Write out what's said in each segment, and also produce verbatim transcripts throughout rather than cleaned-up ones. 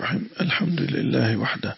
الرحيم. الحمد لله وحده،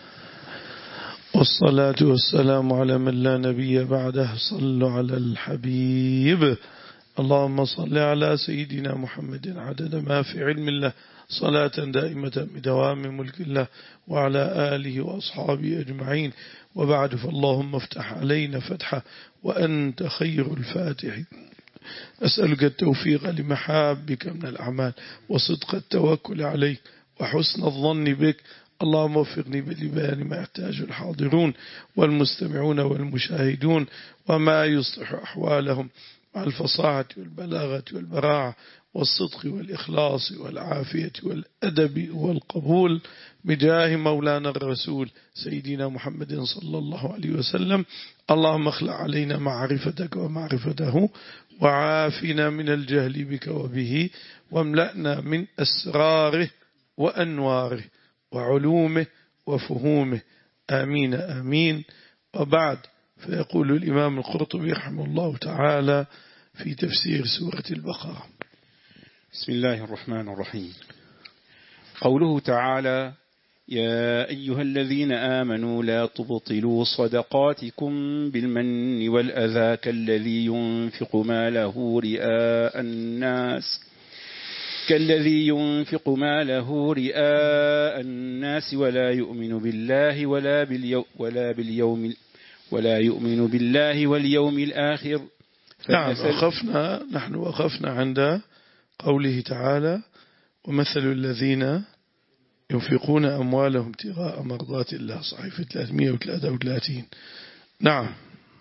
والصلاة والسلام على من لا نبي بعده. صلوا على الحبيب. اللهم صل على سيدنا محمد عدد ما في علم الله، صلاة دائمة بدوام ملك الله، وعلى آله وأصحابه أجمعين. وبعد، فاللهم افتح علينا فتحا وأنت خير الفاتحين. أسألك التوفيق لمحابك من الأعمال، وصدق التوكل عليك، وحسن الظن بك. اللهم وفقني بلبيان ما يحتاج الحاضرون والمستمعون والمشاهدون، وما يصلح أحوالهم، مع الفصاحة والبلاغة والبراعة والصدق والإخلاص والعافية والأدب والقبول، بجاه مولانا الرسول سيدنا محمد صلى الله عليه وسلم. اللهم اخلع علينا معرفتك ومعرفته، وعافنا من الجهل بك وبه، واملأنا من أسراره وأنواره وعلومه وفهومه. آمين آمين. وبعد، فيقول الإمام القرطبي رحمه الله تعالى في تفسير سورة البقرة: بسم الله الرحمن الرحيم. قوله تعالى: يا أيها الذين آمنوا لا تبطلوا صدقاتكم بالمن والأذى كالذي ينفق ماله رئاء الناس كالذي ينفق ماله رئاء الناس ولا يؤمن بالله ولا باليوم ولا باليوم ولا يؤمن بالله واليوم الآخر. نعم، وقفنا نحن وقفنا عند قوله تعالى: ومثل الذين ينفقون أموالهم ابتغاء مرضات الله، صحيفة ثلاثمئة وثلاثة وثلاثين. نعم.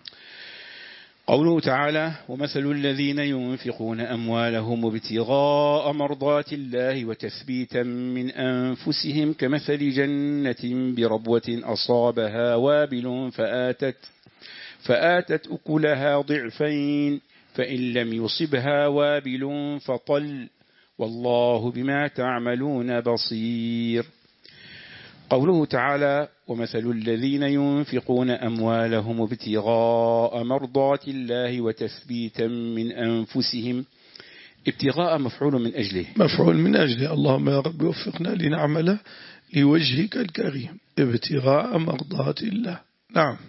قوله تعالى: ومثل الذين ينفقون أموالهم ابتغاء مرضات الله وتثبيتا من أنفسهم كمثل جنة بربوة أصابها وابل فآتت فآتت أكلها ضعفين فإن لم يصبها وابل فطل والله بما تعملون بصير. قوله تعالى: ومثل الذين ينفقون أموالهم ابتغاء مرضات الله وتثبيتا من أنفسهم. ابتغاء مفعول من أجله مفعول من أجله. اللهم يا رب وفقنا لنعمل لوجهك الكريم ابتغاء مرضات الله. نعم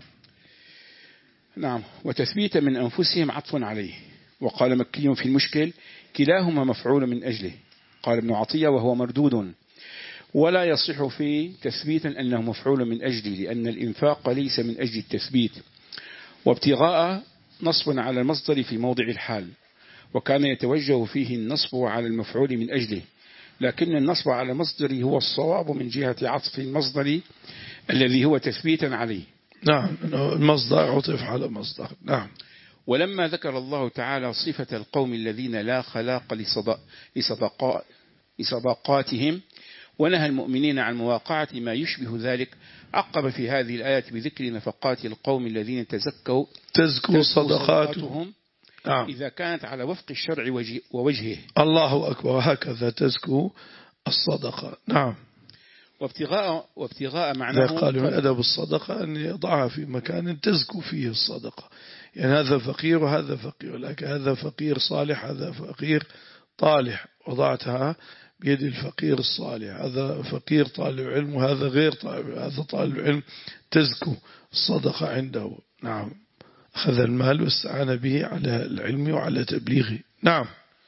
نعم. وتثبيتا من أنفسهم عطف عليه. وقال مكي في المشكل: كلاهما مفعول من أجله. قال ابن عطية: وهو مردود، ولا يصح في تثبيتا أنه مفعول من أجله، لأن الإنفاق ليس من أجل التثبيت. وابتغاء نصب على المصدر في موضع الحال، وكان يتوجه فيه النصب على المفعول من أجله، لكن النصب على المصدر هو الصواب من جهة عطف المصدر الذي هو تثبيتا عليه. نعم، المصدر عطف على مصدر. نعم. ولما ذكر الله تعالى صفة القوم الذين لا خلاق لصدقاء لصدقاتهم ونهى المؤمنين عن مواقعة ما يشبه ذلك، عقب في هذه الآية بذكر نفقات القوم الذين تزكوا تزكوا صدقاتهم نعم. إذا كانت على وفق الشرع ووجهه. الله أكبر. هكذا تزكو الصدقة. نعم. وابتغاء, وابتغاء معناه قالوا من أدب الصدقة أن يضعها في مكان تزكو فيه الصدقة، يعني هذا فقير وهذا فقير، لكن هذا فقير صالح هذا فقير طالح، وضعتها بيد الفقير الصالح. هذا فقير طالب علم وهذا غير طالب، هذا طالب علم تزكو الصدقة عنده. نعم. أخذ المال واستعان به على العلم وعلى تبليغه. نعم.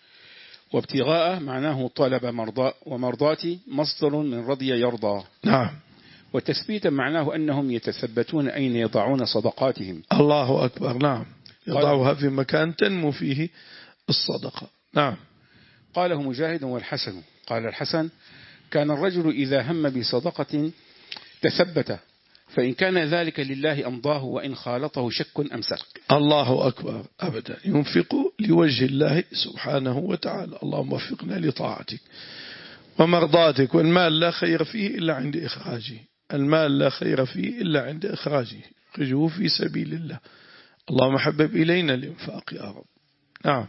وابتغاء معناه طلب مرضاء، ومرضاتي مصدر من رضي يرضى. نعم. وتثبيتا معناه أنهم يتثبتون أين يضعون صدقاتهم. الله أكبر. نعم، يضعها في مكان تنمو فيه الصدقة. نعم. قاله مجاهد والحسن. قال الحسن: كان الرجل إذا هم بصدقة تثبت، فإن كان ذلك لله أمضاه، وإن خالطه شك أمسك. الله أكبر. أبدا، ينفق لوجه الله سبحانه وتعالى. اللهم وفقنا لطاعتك ومرضاتك. والمال لا خير فيه إلا عند إخراجه. المال لا خير فيه إلا عند إخراجه. خرجوه في سبيل الله. اللهم حبب إلينا الإنفاق يا رب. نعم.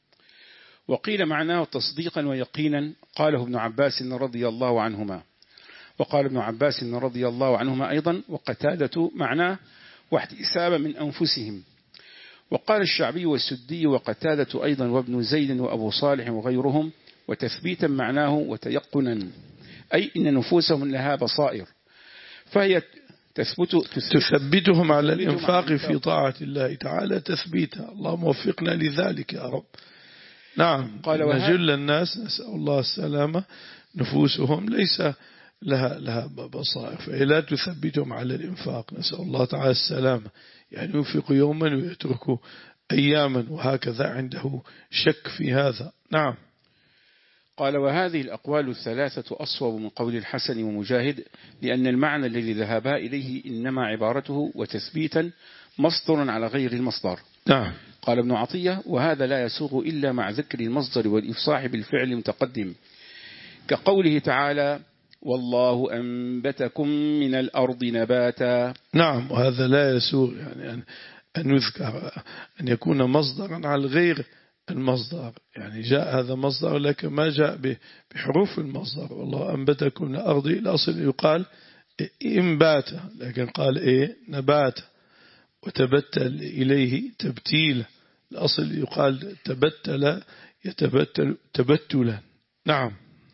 وقيل معناه تصديقا ويقينا. قاله ابن عباس رضي الله عنهما. وقال ابن عباس رضي الله عنهما أيضا: وقتادة معناه واحتسابا من أنفسهم. وقال الشعبي والسدي وقتادة أيضا وابن زيد وأبو صالح وغيرهم: وتثبيتا معناه وتيقنا، أي إن نفوسهم لها بصائر، فهي تثبت تثبتهم على الإنفاق في طاعة الله تعالى تثبيتها. اللهم وفقنا لذلك يا رب. نعم. إن جل الناس نسأل الله السلامة نفوسهم ليس لها لها بصائر، فهي لا تثبتهم على الإنفاق، نسأل الله تعالى السلامة. يعني ينفق يوما ويترك أياما، وهكذا عنده شك في هذا. نعم. قال وهذه الأقوال الثلاثة أصوب من قول الحسن ومجاهد، لأن المعنى الذي ذهبا إليه إنما عبارته وتثبيتا مصدر على غير المصدر. نعم. قال ابن عطية وهذا لا يسوغ إلا مع ذكر المصدر والإفصاح بالفعل المتقدم، كقوله تعالى والله أنبتكم من الأرض نباتا. نعم. وهذا لا يسوغ يعني أن يذكر أن يكون مصدرا على غير المصدر، يعني جاء هذا مصدر لكن ما جاء بحروف المصدر. والله أنبتكم من الأرض، الأصل يقال إنبات، لكن قال إيه نبات، وتبتل إليه تبتيل، الأصل يقال تبتل يتبتل تبتلا. نعم.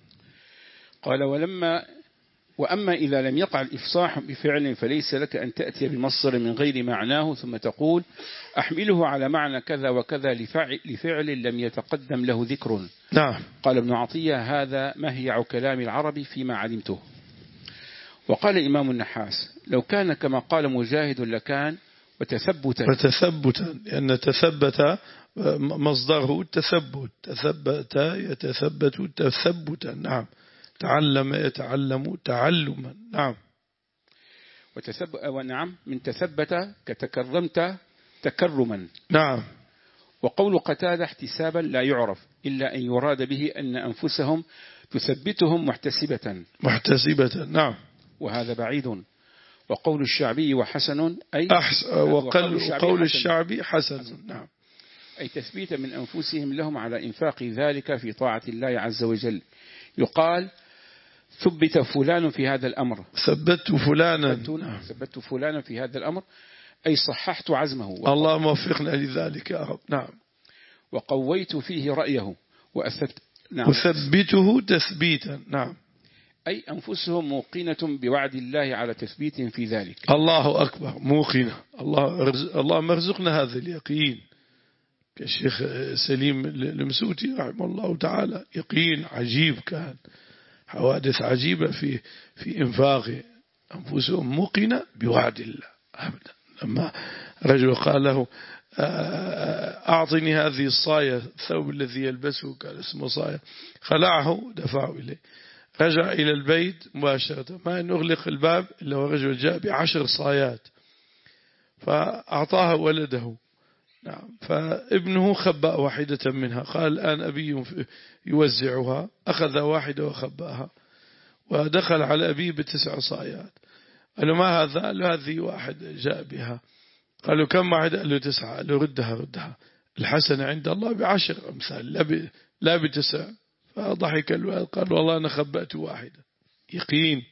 قال ولما وأما إذا لم يقع الإفصاح بفعل فليس لك أن تأتي بمصدر من غير معناه ثم تقول أحمله على معنى كذا وكذا لفعل, لفعل لم يتقدم له ذكر. نعم. قال ابن عطية هذا مهيع كلام العرب فيما علمته. وقال إمام النحاس لو كان كما قال مجاهد لكان وتثبتا وتثبتا، لأن تثبت مصدره التثبت، تثبت يتثبت تثبتا. نعم. تعلم يتعلم تعلما. نعم. وتثب ونعم من تثبت كتكرمت تكرما. نعم. وقول قتادة احتسابا لا يعرف إلا أن يراد به أن أنفسهم تثبتهم محتسبة محتسبة. نعم. وهذا بعيد. وقول الشعبي وحسن أي أحس وقول الشعبي, الشعبي حسن. حسن. نعم. أي تثبيت من أنفسهم لهم على إنفاق ذلك في طاعة الله عز وجل. يقال ثبت فلان في هذا الأمر، ثبت فلانا ثبت فلانا في هذا الأمر أي صححت عزمه. الله موفقنا لذلك يا رب. نعم. وقويت فيه رأيه وأثبت. نعم. وثبته تثبيتا. نعم. أي أنفسهم موقنة بوعد الله على تثبيت في ذلك. الله أكبر. موقنة. الله الله مرزقنا هذا اليقين، كالشيخ سليم المسوتي رحمه الله تعالى، يقين عجيب، كان حوادث عجيبة في في إنفاقه، أنفسهم موقنة بوعد الله أبدا. لما رجل قال له أعطني هذه الصاية، الثوب الذي يلبسه كان اسمه صاية، خلعه دفعه إليه، رجع إلى البيت مباشرة، ما أن أغلق الباب إلا ورجل جاء بعشر صايات فأعطاها ولده. نعم. فابنه خبأ واحدة منها، قال الآن أبي يوزعها، أخذ واحدة وخبأها ودخل على أبيه بتسع صايات. قال له ما هذا؟ قال له هذه واحد جاء بها. قال له كم واحدة؟ قال له تسعة. قال له ردها ردها، الحسنة عند الله بعشر أمثال لا بتسع. فضحك الوالد قال والله أنا خبأت واحدة. يقين.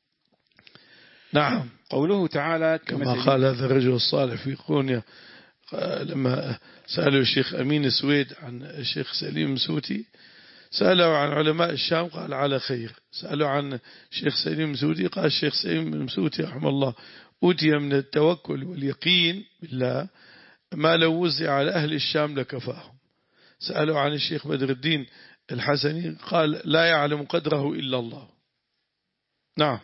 نعم. قوله تعالى كما قال هذا الرجل الصالح في قونيا لما سألوا الشيخ أمين السويد عن الشيخ سليم مسوتي، سألوا عن علماء الشام قال على خير، سألوا عن الشيخ سليم مسوتي قال الشيخ سليم مسوتي رحمه الله أوتي من التوكل واليقين بالله ما لو وزع على أهل الشام لكفاهم. سألوا عن الشيخ بدر الدين الحسني قال لا يعلم قدره إلا الله. نعم.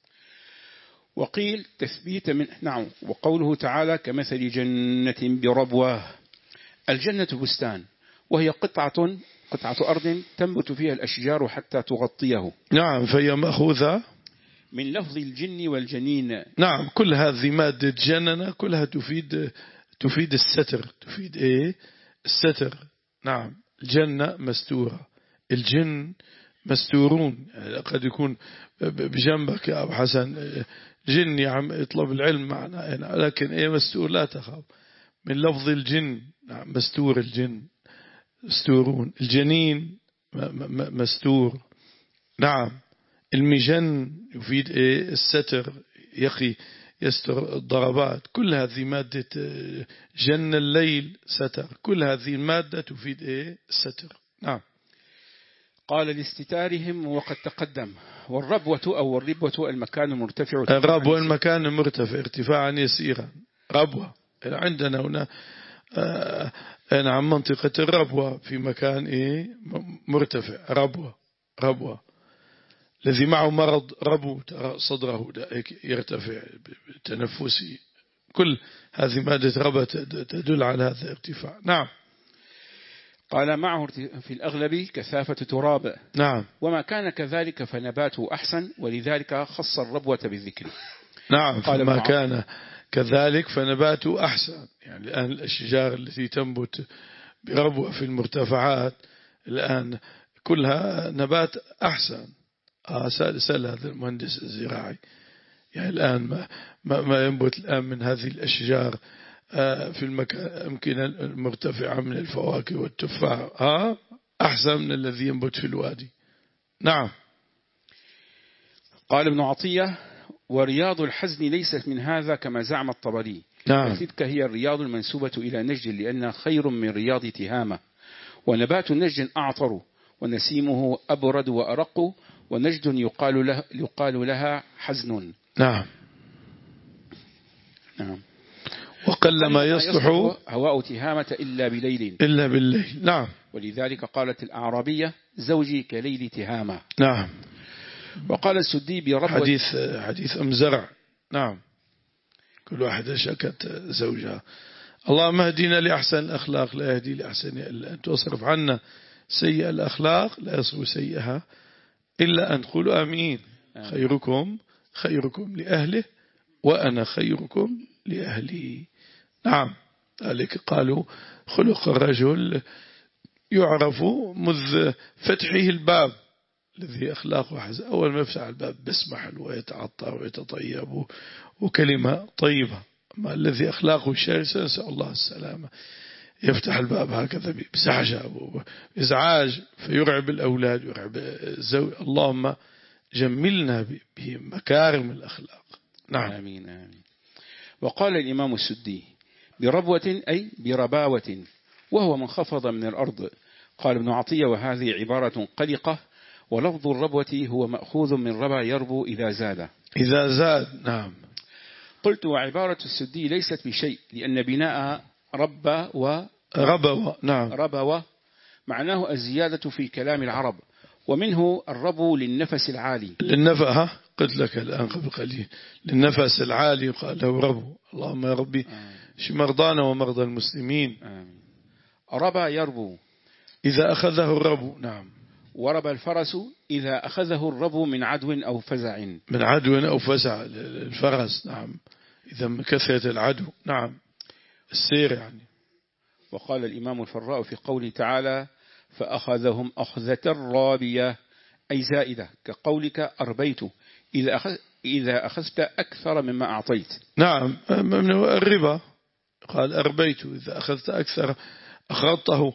وقيل تثبيت من نعم. وقوله تعالى كمثل جنة بربوة، الجنة بستان وهي قطعة قطعة أرض تنبت فيها الأشجار حتى تغطيه. نعم. فهي مأخوذة من لفظ الجن والجنين. نعم. كل هذه مادة جننة كلها تفيد تفيد الستر، تفيد إيه الستر. نعم. الجنة مستورة، الجن مستورون. يعني قد يكون بجنبك يا أبو حسن جن يا عم يطلب العلم معنا يعني، لكن إيه مستور لا تخاف من لفظ الجن. نعم. مستور الجن مستورون، الجنين مستور. نعم. المجن يفيد إيه الستر، يقي يستر الضربات. كل هذه مادة جن الليل ستر، كل هذه المادة تفيد إيه الستر. نعم. قال لاستتارهم وقد تقدم. والربوة أو الربوة المكان المرتفع. الربوة المكان المرتفع ارتفاعا يسيرا. ربوة عندنا هنا آه نعم منطقة الربوة في مكان إيه مرتفع. ربوة ربوة الذي معه مرض ربو صدره يرتفع تنفسي. كل هذه مادة ربوة تدل على هذا الارتفاع. نعم. قال معه في الأغلب كثافة تراب. نعم. وما كان كذلك فنباته أحسن ولذلك خص الربوة بالذكر. نعم. قال ما كان كذلك فنباته أحسن. يعني الآن الأشجار التي تنبت بربوة في المرتفعات الآن كلها نبات أحسن. آه سأل, سأل هذا المهندس الزراعي يعني الآن ما, ما, ما ينبت الآن من هذه الأشجار آه في المكان أمكنة المرتفعة من الفواكه والتفاح آه أحسن من الذي ينبت في الوادي. نعم. قال ابن عطية ورياض الحزن ليست من هذا كما زعم الطبري. نعم. تلك هي الرياض المنسوبة إلى نجد لأنها خير من رياض تهامة. ونبات نجد أعطر ونسيمه أبرد وأرق ونجد يقال, له يقال لها حزن. نعم. نعم. وقل ما يصلح هواء تهامة إلا بليل. إلا بالليل. نعم. ولذلك قالت الأعرابية زوجي كليل تهامة. نعم. وقال السدي بربوة حديث حديث أم زرع. نعم. كل واحدة شكت زوجها. اللهم اهدنا لأحسن الأخلاق لا يهدي لأحسن إلا أن تصرف عنا سيئة الأخلاق لا يصرف سيئها إلا أن تقولوا آمين. آمين. خيركم خيركم لأهله وأنا خيركم لأهلي. نعم. ذلك قالوا خلق الرجل يعرف مذ فتحه الباب الذي أخلاقه حسن. أول ما يفتح الباب بسمح ويتعطى ويتطيب وكلمة طيبة. أما الذي أخلاقه شرسة نسأل الله السلامة يفتح الباب هكذا بزعجة وإزعاج فيرعب الأولاد ويرعب الزوج. اللهم جملنا بمكارم الأخلاق. نعم. آمين آمين. وقال الإمام السدي بربوة أي برباوة وهو منخفض من الأرض. قال ابن عطية وهذه عبارة قلقة ولفظ الربوة هو مأخوذ من ربا يربو إذا زاد. إذا زاد. نعم. قلت وعبارة السدي ليست بشيء لأن بناء ربا و ربوة. نعم. ربوة معناه الزيادة في كلام العرب ومنه الربو للنفس العالي. للنفس قلت لك الآن قبل قليل للنفس العالي قال له ربو. اللهم يا ربي اشف مرضانا ومرضى المسلمين. آمين. ربا يربو إذا أخذه الربو. نعم. وربى الفرس إذا أخذه الربو من عدو أو فزع. من عدو أو فزع الفرس. نعم. إذا كثرت العدو. نعم. السير يعني. وقال الإمام الفراء في قوله تعالى فأخذهم أخذة رابية أي زائدة كقولك أربيت إذا أخذ إذا أخذت أكثر مما أعطيت. نعم. من الربا قال أربيت إذا أخذت أكثر أخذته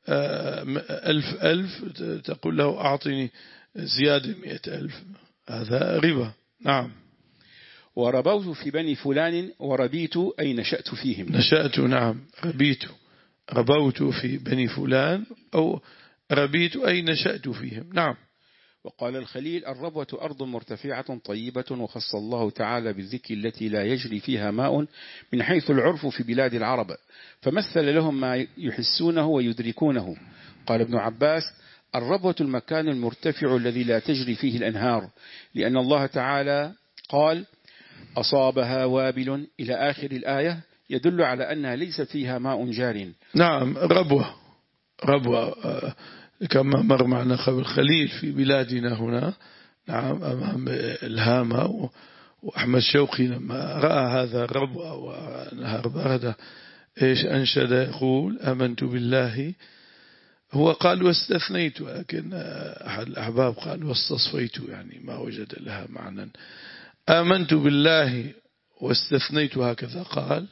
ألف ألف تقول له أعطني زيادة مئة ألف هذا ربا. نعم. وربوت في بني فلان وربيت أي نشأت فيهم. نشأت. نعم. ربيت ربوت في بني فلان أو ربيت أي نشأت فيهم. نعم. وقال الخليل الربوة أرض مرتفعة طيبة وخص الله تعالى بالذكر التي لا يجري فيها ماء من حيث العرف في بلاد العرب فمثل لهم ما يحسونه ويدركونه. قال ابن عباس الربوة المكان المرتفع الذي لا تجري فيه الأنهار لأن الله تعالى قال أصابها وابل إلى آخر الآية يدل على أنها ليس فيها ماء جار. نعم. ربوة ربوة كما مر معنا قبل خليل في بلادنا هنا. نعم. أمام الهامة وأحمد شوقي لما رأى هذا الربوة ونهر بردة إيش أنشد يقول آمنت بالله. هو قال واستثنيت لكن أحد الأحباب قال واستصفيت يعني ما وجد لها معنى. آمنت بالله واستثنيت هكذا قال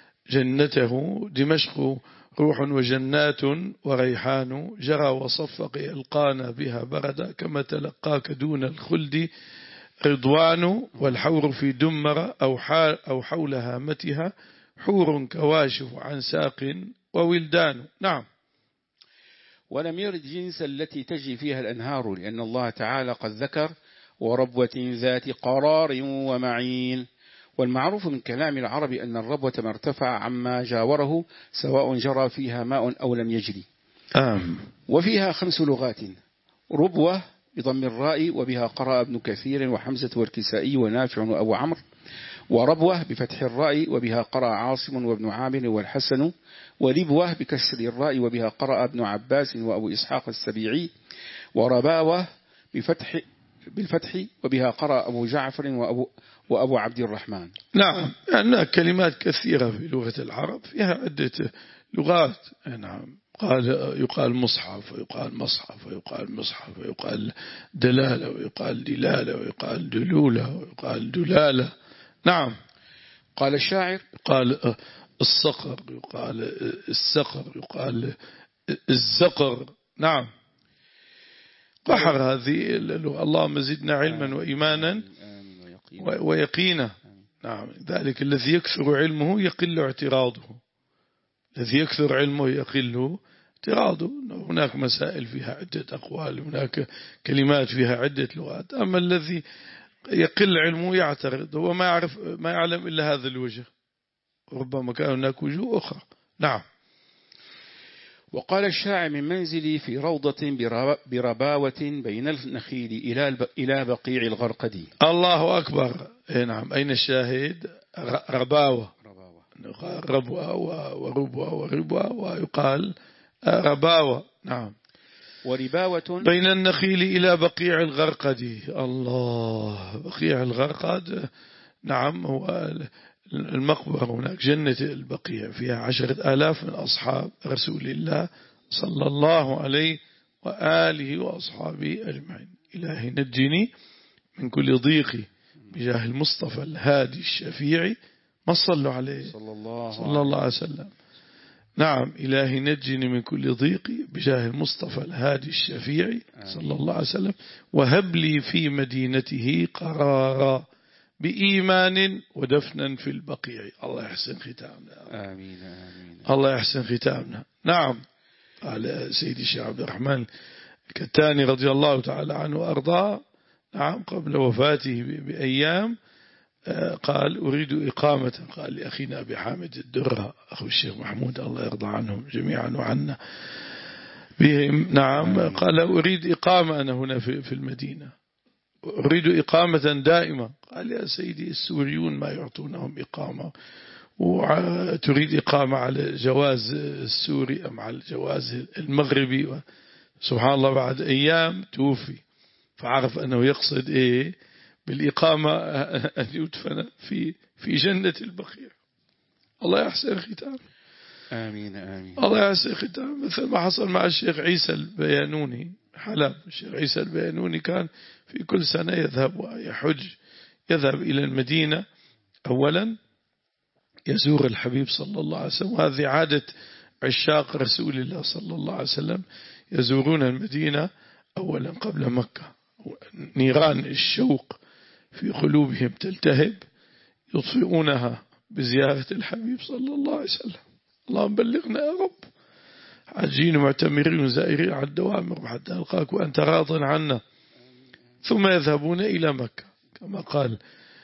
جنته دمشق روح وجنات وريحان جرى وصفق يلقانا بها بردا كما تلقاك دون الخلد رضوان والحور في دمر أو, أو حول هامتها حور كواشف عن ساق وولدان. نعم. ولم يرد جنس التي تجري فيها الأنهار، لأن الله تعالى قد ذكر وربوة ذات قرار ومعين. والمعروف من كلام العرب أن الربوة ما ارتفع عما جاوره سواء جرى فيها ماء أو لم يجري. آم. وفيها خمس لغات: ربوة بضم الراء وبها قرأ ابن كثير وحمزة والكسائي ونافع وأبو عمرو، وربوة بفتح الراء وبها قرأ عاصم وابن عامر والحسن، وربوة بكسر الراء وبها قرأ ابن عباس وأبو إسحاق السبيعي، ورباوة بفتح بالفتح وبها قرأ أبو جعفر وأبو, وأبو عبد الرحمن. نعم، يعني كلمات كثيرة في لغة العرب فيها عدة لغات. نعم، قال يقال مصحف ويقال مصحف ويقال مصحف ويقال دلالة ويقال دلالة ويقال دلولة ويقال دلالة. نعم. قال الشاعر يقال الصقر، يقال السقر، يقال الزقر. نعم. بحر هذه اللغة. اللهم زدنا علما وإيمانا ويقينا. نعم. ذلك الذي يكثر علمه يقل اعتراضه، الذي يكثر علمه يقل اعتراضه. هناك مسائل فيها عدة أقوال، هناك كلمات فيها عدة لغات. أما الذي يقل علمه يعترض، هو ما يعرف ما يعلم إلا هذا الوجه، ربما كان هناك وجوه أخرى. نعم. وقال الشاعر: من منزلي في روضة برباوة بين النخيل إلى بقيع الغرقد. الله أكبر. نعم. أين الشاهد؟ رباوة، ربوة وربوة وربوة ويقال رباوة. نعم. ورباوة بين النخيل إلى بقيع الغرقد. الله، بقيع الغرقد. نعم، هو المقبرة هناك، جنة البقيع، فيها عشرة آلاف من أصحاب رسول الله صلى الله عليه وآله وأصحابه أجمعين. إلهي نجني من كل ضيق بجاه المصطفى الهادي الشفيع، ما صلوا عليه صلى الله, صلى الله عليه وسلم. نعم. إلهي نجني من كل ضيق بجاه المصطفى الهادي الشفيع صلى الله عليه وسلم، وهب لي في مدينته قرارا بإيمان ودفنا في البقيع. الله يحسن ختامنا. آمين آمين. الله يحسن ختامنا. نعم. قال سيدي الشيخ عبد الرحمن الكتاني رضي الله تعالى عنه وأرضاه، نعم، قبل وفاته بأيام، قال أريد إقامة، قال لأخينا أبي حامد الدرة أخو الشيخ محمود الله يرضى عنهم جميعا وعنا بهم. نعم. قال قال إقامة أنا هنا في المدينة، أريد إقامة دائمة. قال يا سيدي السوريون ما يعطونهم إقامة، وتريد إقامة على جواز السوري أم على الجواز المغربي؟ سبحان الله، بعد أيام توفي، فعرف أنه يقصد إيه بالإقامة أن يدفن في في جنة البقيع. الله يحسن ختام. آمين آمين. الله يحسن ختام، مثل ما حصل مع الشيخ عيسى البيانوني حلب. الشيخ عيسى البيانوني كان في كل سنة يذهب ويحج، يذهب إلى المدينة أولا يزور الحبيب صلى الله عليه وسلم، وهذه عادة عشاق رسول الله صلى الله عليه وسلم، يزورون المدينة أولا قبل مكة. نيران الشوق في قلوبهم تلتهب، يطفئونها بزيارة الحبيب صلى الله عليه وسلم. اللهم بلغنا يا رب، حاجين معتمرين وزائرين على الدوام حتى نلقاك وأنت راض عنا. ثم يذهبون إلى مكة كما قال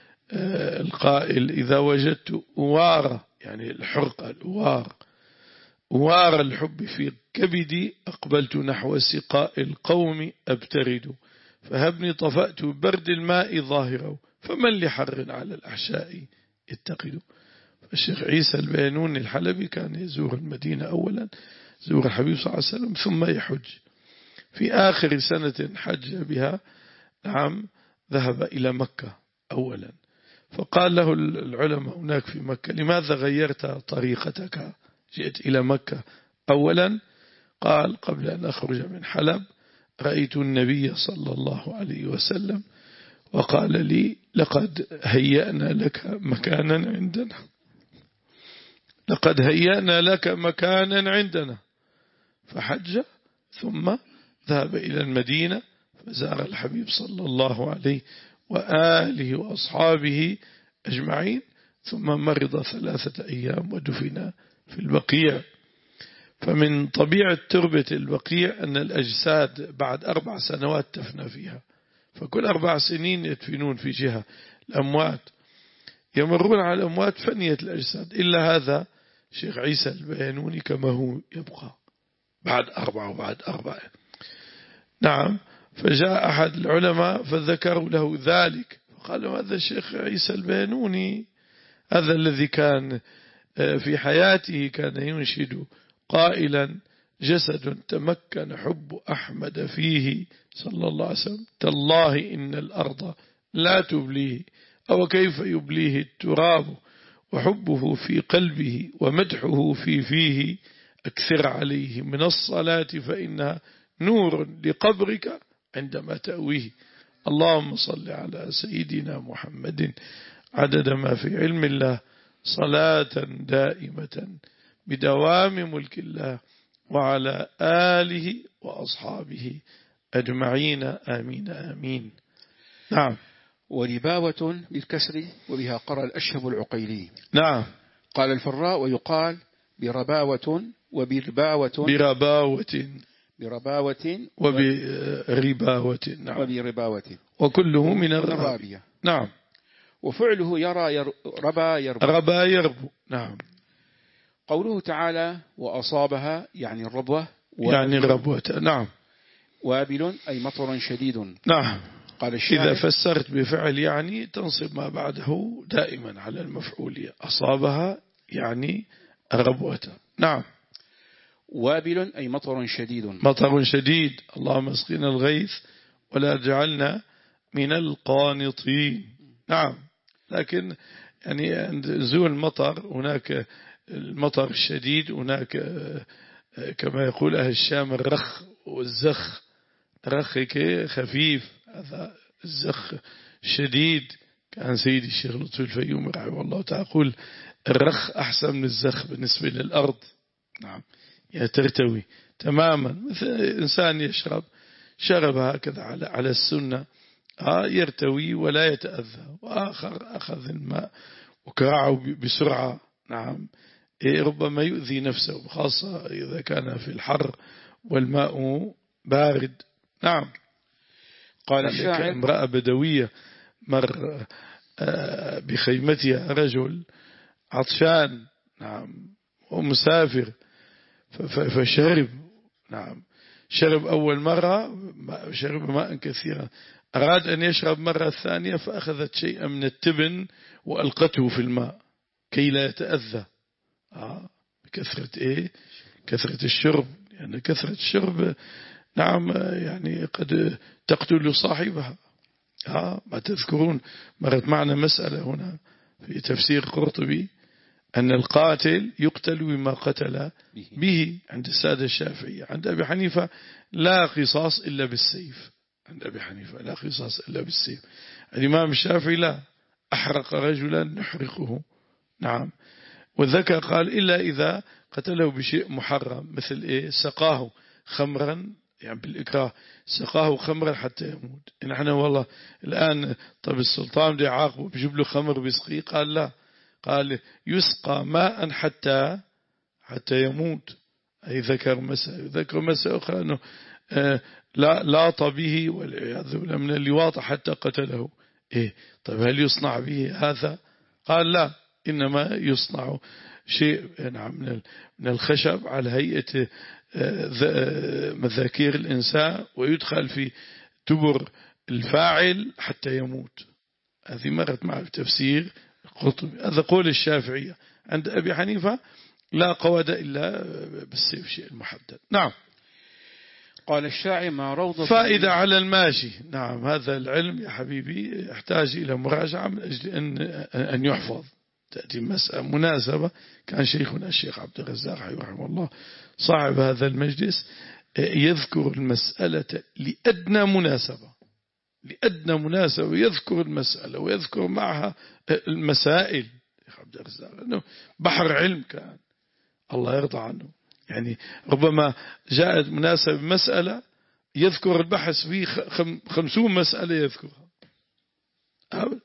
القائل: إذا وجدت أوار، يعني الحرقة الأوار، أوار الحب في كبدي، أقبلت نحو سقاء القوم أبترد، فهبني طفأت برد الماء ظاهرا، فمن لحر على الأحشاء يتقد. الشيخ عيسى البيانوني الحلبي كان يزور المدينة أولا، زور الحبيب صلى الله عليه وسلم، ثم يحج. في آخر سنة حج بها، نعم، ذهب إلى مكة أولا، فقال له العلماء هناك في مكة: لماذا غيرت طريقتك؟ جئت إلى مكة أولا. قال: قبل أن أخرج من حلب رأيت النبي صلى الله عليه وسلم وقال لي: لقد هيأنا لك مكانا عندنا، لقد هيأنا لك مكانا عندنا. فحج ثم ذهب إلى المدينة فزار الحبيب صلى الله عليه وآله وأصحابه أجمعين، ثم مرض ثلاثة أيام ودفن في البقيع. فمن طبيعة تربة البقيع أن الأجساد بعد أربع سنوات تفنى فيها، فكل أربع سنين يدفنون في جهة الأموات، يمرون على الأموات فنيت الأجساد، إلا هذا شيخ عيسى البيانوني كما هو يبقى بعد أربعة وبعد أربعة. نعم. فجاء أحد العلماء فذكروا له ذلك، فقالوا هذا الشيخ عيسى البيانوني هذا الذي كان في حياته كان ينشد قائلا: جسد تمكن حب أحمد فيه صلى الله عليه وسلم، تالله إن الأرض لا تبليه، أو كيف يبليه التراب، وحبه في قلبه ومدحه في فيه، أكثر عليه من الصلاة فإنها نور لقبرك عندما تأويه. اللهم صل على سيدنا محمد عدد ما في علم الله، صلاة دائمة بدوام ملك الله، وعلى آله وأصحابه أجمعين، آمين آمين. نعم. ورباوة بالكسر، وبها قرأ الأشهب العقيلي. نعم. قال الفراء ويقال برباوة وبرباوة برباوة برباوة وبرباوة. نعم. وبرباوة وكله من الرابية. نعم. وفعله يرى ير... ربا يربو ربا يربو. نعم. قوله تعالى وأصابها يعني الربوة، يعني الربوة. نعم. وابل أي مطر شديد. نعم. قال الشاعر إذا فسرت بفعل يعني تنصب ما بعده دائما على المفعولية. أصابها يعني الربوة. نعم. وابل أي مطر شديد. مطر شديد. اللهم اسقنا الغيث ولا جعلنا من القانطين. نعم. لكن يعني عند نزول المطر هناك المطر الشديد، هناك كما يقول أهل الشام الرخ والزخ. رخ خفيف، هذا الزخ شديد. كان سيدي الشيخ لطفي الفيومي رحمه الله تعالى يقول الرخ أحسن من الزخ بالنسبة للأرض. نعم. ترتوي تماما، مثل إنسان يشرب شرب هكذا على على السنة يرتوي ولا يتأذى، وآخر أخذ الماء وكرعه بسرعة. نعم. ربما يؤذي نفسه، خاصة إذا كان في الحر والماء بارد. نعم. قال الشاعر امرأة بدوية مر بخيمتها رجل عطشان. نعم. ومسافر فشرب. نعم. شرب أول مرة شرب ماء كثيرا، أراد أن يشرب مرة ثانية فأخذت شيئا من التبن وألقته في الماء كي لا يتأذى. آه. بكثرة إيه؟ كثرة الشرب، يعني كثرة الشرب نعم يعني قد تقتل صاحبها. آه. ما تذكرون مرت معنا مسألة هنا في تفسير قرطبي أن القاتل يقتل بما قتل به عند السادة الشافعية. عند أبي حنيفة لا قصاص إلا بالسيف. عند أبي حنيفة لا قصاص إلا بالسيف. الإمام الشافعي لا، أحرق رجلا نحرقه. نعم. والذكر قال إلا إذا قتله بشيء محرم، مثل إيه؟ سقاه خمرا، يعني بالإكراه سقاه خمرا حتى يموت. نحن والله الآن طب السلطان بده يعاقبه بيجيب له خمر بيسقيه، قال لا، قال يسقى ماء حتى حتى يموت. أي ذكر مساء ذكر مساء أخرى أنه لا لاط به والعياذ بالله من اللواط حتى قتله. إيه طيب هل يصنع به هذا؟ قال لا، إنما يصنع شيء نعم من الخشب على هيئة مذاكير الإنسان ويدخل في تبر الفاعل حتى يموت. هذه مرت معه تفسير قطبي. هذا قول الشافعية. عند أبي حنيفة لا قواد إلا بالسيف شيء المحدد. نعم. قال الشاعر ما روضة فائدة على الماشي. نعم. هذا العلم يا حبيبي يحتاج إلى مراجعة من أجل أن أن يحفظ. تأتي مسألة مناسبة. كان شيخنا الشيخ عبد الرزاق رحمه الله صاحب هذا المجلس يذكر المسألة لأدنى مناسبة لأدنى مناسبة يذكر المسألة ويذكر معها المسائل. عبد الرزاق أنه بحر علم كان، الله يرضى عنه. يعني ربما جاءت مناسبة مسألة يذكر البحث فيه خمسون مسألة يذكرها.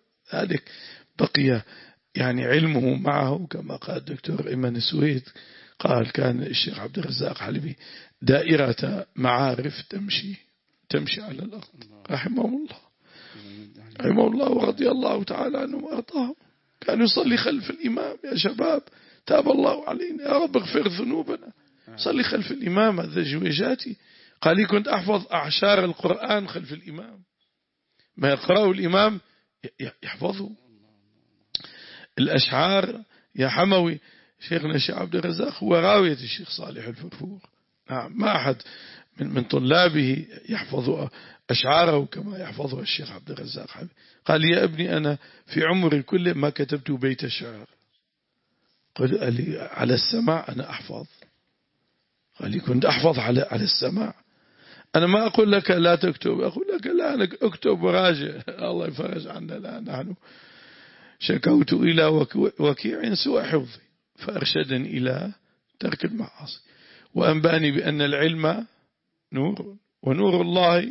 ذلك بقي يعني علمه معه كما قال الدكتور إيمان السويد، قال كان الشيخ عبد الرزاق حلبي دائرة معارف تمشي تمشي على الأرض رحمه الله رحمه الله ورضي الله تعالى عنه وأرضاه. كان يصلي خلف الإمام يا شباب تاب الله علينا يا رب اغفر ذنوبنا. صلي خلف الإمام هذا جويجاتي. قال لي كنت أحفظ أعشار القرآن خلف الإمام ما يقرأه الإمام يحفظه الأشعار يا حموي. شيخنا الشيخ عبد الرزاق هو راوية الشيخ صالح الفرفور. نعم ما أحد من من طلابه يحفظ أشعاره كما يحفظها الشيخ عبد الرزاق. قال يا ابني أنا في عمري كله ما كتبت بيت الشعر. قال لي على السماع أنا أحفظ. قال لي كنت أحفظ على على السماع. أنا ما أقول لك لا تكتب أقول لك لا أنا أكتب وراجع الله يفرج عنا. لا نحن شكوت إلى وكيع سوء حفظي فأرشدني إلى ترك المعاصي وأنبأني بأن العلم نور ونور الله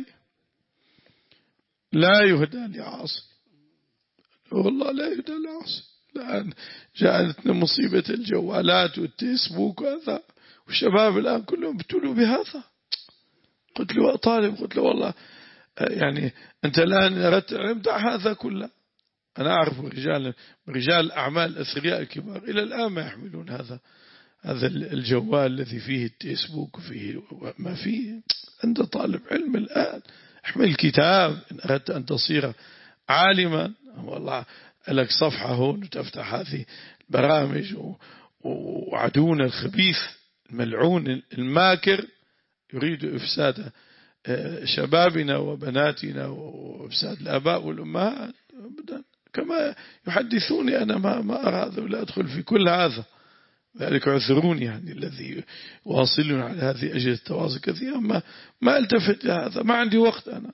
لا يهدى لعاصي. نور الله لا يهدى لعاصي. الآن جاءتنا مصيبة الجوالات والتيسبوك وهذا والشباب الآن كلهم ابتلوا بهذا. قلت له طالب قلت له والله يعني أنت الآن أردت دع هذا كله. أنا أعرف رجال رجال أعمال أثرياء كبار إلى الآن ما يحملون هذا هذا الجوال الذي فيه الفيسبوك وفيه ما فيه. أنت طالب علم الآن احمل كتاب إن أردت أن تصير عالما والله لك صفحة هون وتفتح هذه البرامج وعدونا الخبيث الملعون الماكر يريد إفساد شبابنا وبناتنا وإفساد الآباء والأمهات أبدا كما يحدثوني. أنا ما ما أرى هذا ولا أدخل في كل هذا. ذلك عذروني يعني الذي واصلون على هذه أجهزة التواصل كثيرا ما ما التفت لهذا ما عندي وقت. أنا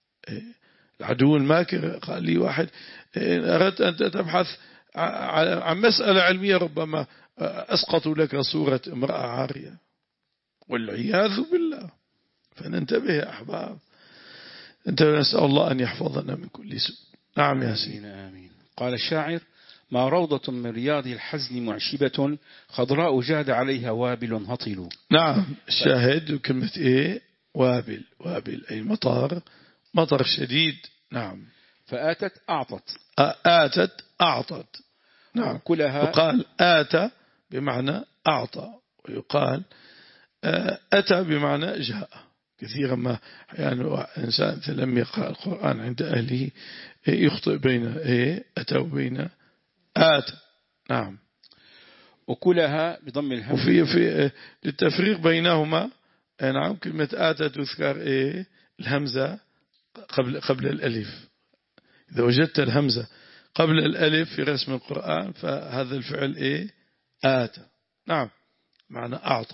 العدو الماكر قال لي واحد أردت أن تبحث عن مسألة علمية ربما أسقط لك صورة امرأة عارية والعياذ بالله. فننتبه يا أحباب أنت نسأل الله أن يحفظنا من كل سوء. نعم يا سيدي. آمين. قال الشاعر ما روضة من رياض الحزن معشبة خضراء جاد عليها وابل هطل. نعم الشاهد كلمة إيه وابل وابل أي مطر مطر شديد. نعم فآتت أعطت آتت أعطت. نعم كلها يقال آتى بمعنى أعطى ويقال أتى بمعنى جاء. كثيرا ما يعني إنسان لم يقرأ القرآن عند أهله يخطئ بين إيه أتى وبين آتى. نعم وكلها بضم الهمزة وفي في للتفريق بينهما. نعم كلمة آتى تذكر إيه الهمزة قبل قبل الألف. إذا وجدت الهمزة قبل الألف في رسم القرآن فهذا الفعل إيه آتى. نعم معنى أعطى.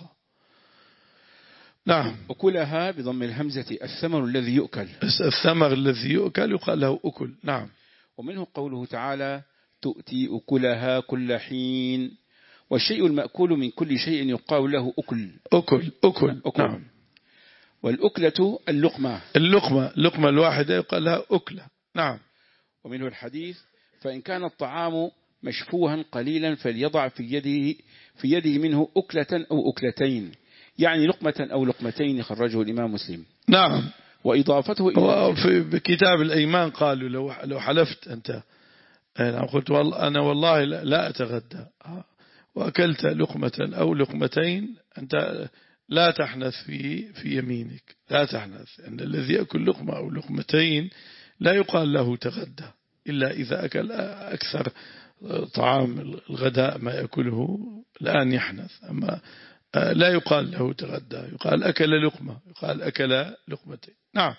نعم وكلها بضم الهمزة الثمر الذي يؤكل. الثمر الذي يؤكل يقال له أكل. نعم ومنه قوله تعالى تؤتي أكلها كل حين. والشيء المأكول من كل شيء يقال له أكل أكل أكل, أكل. نعم. والأكلة اللقمة اللقمة اللقمة الواحدة يقال لها أكلة. نعم. ومنه الحديث فإن كان الطعام مشفوها قليلا فليضع في يده في يده منه أكلة أو أكلتين يعني لقمة أو لقمتين. خرجه الإمام مسلم. نعم. وإضافته إلى في كتاب الأيمان قالوا لو لو حلفت أنت أنا قلت والله أنا والله لا أتغدى وأكلت لقمة أو لقمتين أنت لا تحنث في في يمينك لا تحنث. أن الذي يأكل لقمة أو لقمتين لا يقال له تغدى إلا إذا أكل أكثر طعام الغداء ما يأكله الآن يحنث. أما لا يقال له تغدى يقال أكل لقمة يقال أكل لقمتين. نعم.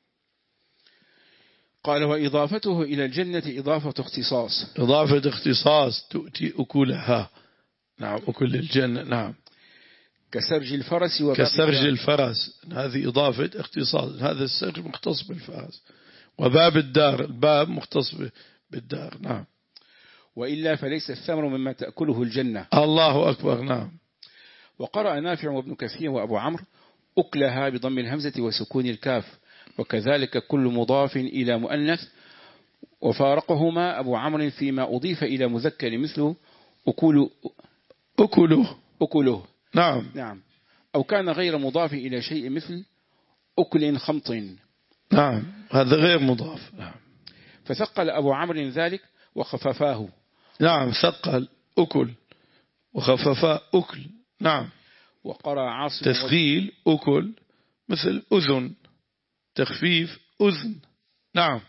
قال وإضافته إلى الجنة إضافة اختصاص. إضافة اختصاص تؤتي أكلها. نعم أكل الجنة. نعم كسرج الفرس وباب كسرج الدار. الفرس هذه إضافة اختصاص. هذا السرج مختص بالفرس وباب الدار الباب مختص بالدار. نعم. وإلا فليس الثمر مما تأكله الجنة. الله أكبر. نعم. وقرأ نافع وابن كثير وأبو عمرو أكلها بضم الهمزة وسكون الكاف وكذلك كل مضاف إلى مؤنث. وفارقهما أبو عمرو فيما أضيف إلى مذكر مثله أكل أكله أكله نعم نعم أو كان غير مضاف إلى شيء مثل أكل خمط. نعم هذا غير مضاف. نعم فثقل أبو عمرو ذلك وخففاه. نعم ثقل أكل وخففا أكل. نعم وقرأ عاصم تثقيل أكل مثل أذن، تخفيف أذن. نعم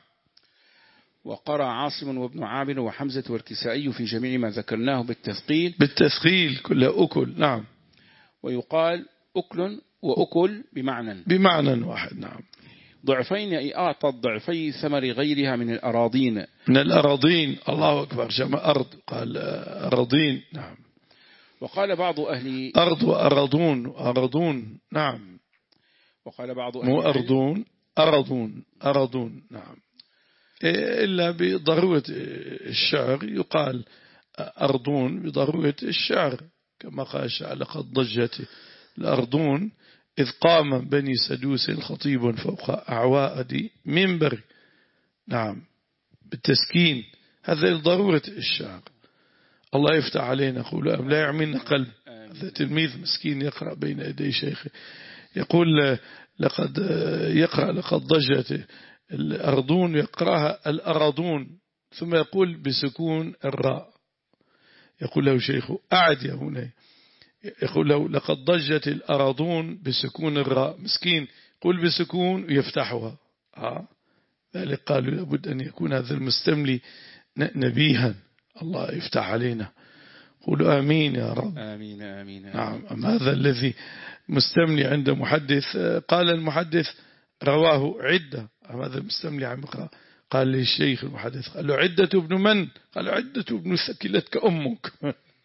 وقرأ عاصم وابن عامر وحمزة والكسائي في جميع ما ذكرناه بالتثقيل بالتثقيل كله أكل. نعم ويقال أكل وأكل بمعنى بمعنى واحد. نعم ضعفين أي أعطت ضعفي ثمر غيرها من الأراضين. من الأراضين. الله أكبر، جمع أرض قال أراضين. نعم وقال بعض أهل أرض وأراضون وأراضون. نعم وقال بعض أهل مو أرضون أراضون أراضون. نعم إلا بضرورة الشعر يقال أرضون بضرورة الشعر، كما قال الشعر لقد ضجت الأرضون إذ قام بني سدوس خطيب فوق أعواد منبر. نعم بالتسكين، هذا ضرورة الشعر. الله يفتح علينا. قولوا لا يعملنا قلب. هذا تلميذ مسكين يقرأ بين يدي شيخه يقول لقد يقرأ لقد ضجت الأرضون يقرأها الأراضون، ثم يقول بسكون الراء. يقول له شيخه أعد يا هنا، يقول له لقد ضجت الأراضون بسكون الراء. مسكين قل بسكون ويفتحها. آه. ذلك قالوا لابد أن يكون هذا المستملي نبيها. الله يفتح علينا. قولوا آمين يا رب. آمين آمين, آمين. نعم. أما هذا الذي مستملي عند محدث قال المحدث رواه عدة، هذا المستملي عم يقرأ قال للشيخ المحدث قال له عدة ابن من؟ قال له عدة ابن ثكلتك أمك.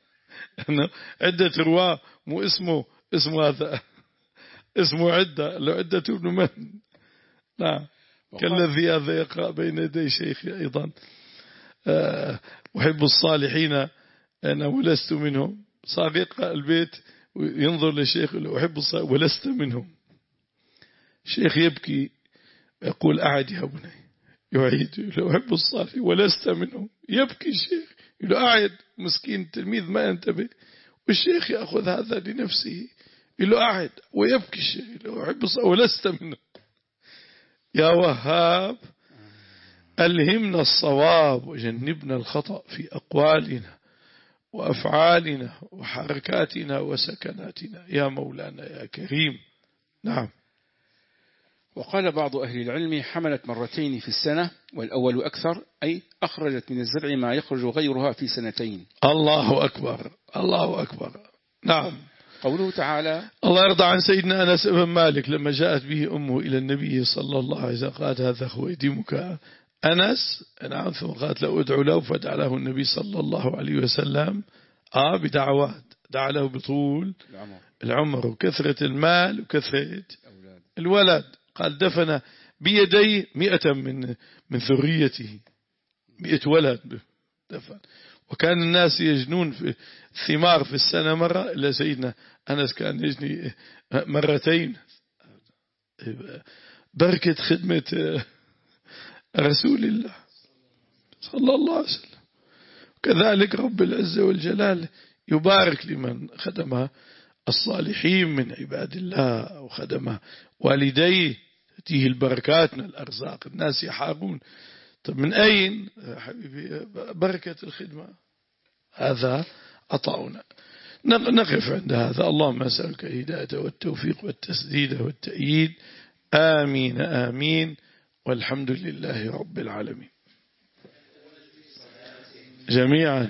عدة رواه مو اسمه اسمه هذا اسمه عدة، لو عدة ابن من. نعم كالذي هذا يقرأ بين يدي شيخي أيضا أه أحب الصالحين أنا ولست منهم. صار يقرأ البيت وينظر للشيخ أحب الصالحين ولست منهم. الشيخ يبكي يقول أعد يا بني، يعيد لو أحب الصالحين ولست منهم. يبكي الشيخ يقول أعد. مسكين التلميذ ما ينتبه، والشيخ يأخذ هذا لنفسه يقول له أعد ويبكي الشيخ لو أحب الصالحين ولست منهم. يا وهاب ألهمنا الصواب وجنبنا الخطأ في أقوالنا وأفعالنا وحركاتنا وسكناتنا يا مولانا يا كريم. نعم. وقال بعض أهل العلم حملت مرتين في السنة، والأول أكثر، أي أخرجت من الزرع ما يخرج غيرها في سنتين. الله أكبر الله أكبر. نعم. قوله تعالى الله يرضى عن سيدنا أنس بن مالك لما جاءت به أمه إلى النبي صلى الله عليه وسلم قالت هذا خويدمك أنس. نعم. ثم قالت له ادعو له، فدعا له النبي صلى الله عليه وسلم آه بدعوات، دعا له بطول العمر وكثرة المال وكثرة الولد. قال دفن بيديه مئة من من ذريته، مئة ولد دفن. وكان الناس يجنون في الثمار في السنة مرة، إلا سيدنا أنس كان يجني مرتين. بركة خدمة رسول الله صلى الله عليه وسلم. كذلك رب العزة والجلال يبارك لمن خدم الصالحين من عباد الله وخدم والديه، تأتيه البركات من الأرزاق. الناس يحارون. طب من أين حبيبي بركة الخدمة؟ هذا عطاؤنا. نقف عند هذا. اللهم أسألك الهداية والتوفيق والتسديد والتأييد. آمين آمين والحمد لله رب العالمين. جميعا.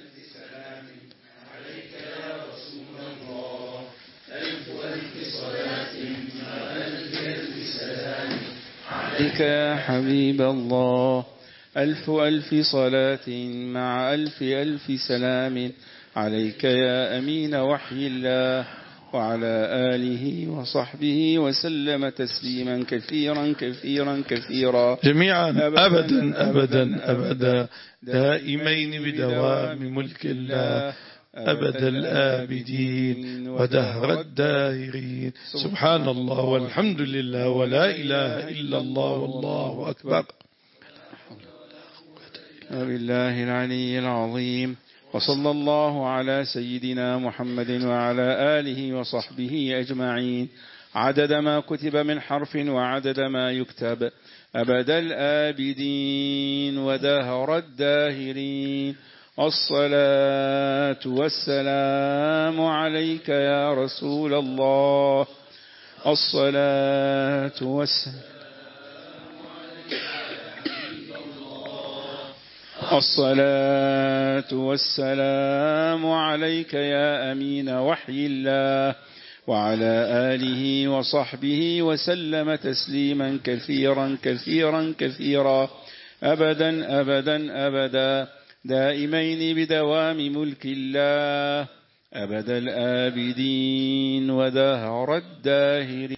عليك يا حبيب الله ألف ألف صلاة مع ألف ألف سلام عليك يا أمين وحي الله وعلى آله وصحبه وسلم تسليما كثيرا كثيرا كثيرا جميعا أبدا أبدا أبدا دائمين بدوام ملك الله أبد الآبدين ودهر الداهرين. سبحان الله والحمد لله ولا إله إلا الله والله أكبر. وبالله العلي العظيم. وصلى الله على سيدنا محمد وعلى آله وصحبه أجمعين عدد ما كتب من حرف وعدد ما يكتب أبد الآبدين ودهر الداهرين. الصلاة والسلام عليك يا رسول الله. الصلاة والسلام الصلاة والسلام عليك يا أمين وحي الله وعلى آله وصحبه وسلم تسليما كثيرا كثيرا كثيرا أبدا أبدا أبدا دائمين بدوام ملك الله أبد الآبدين ودهر الداهرين.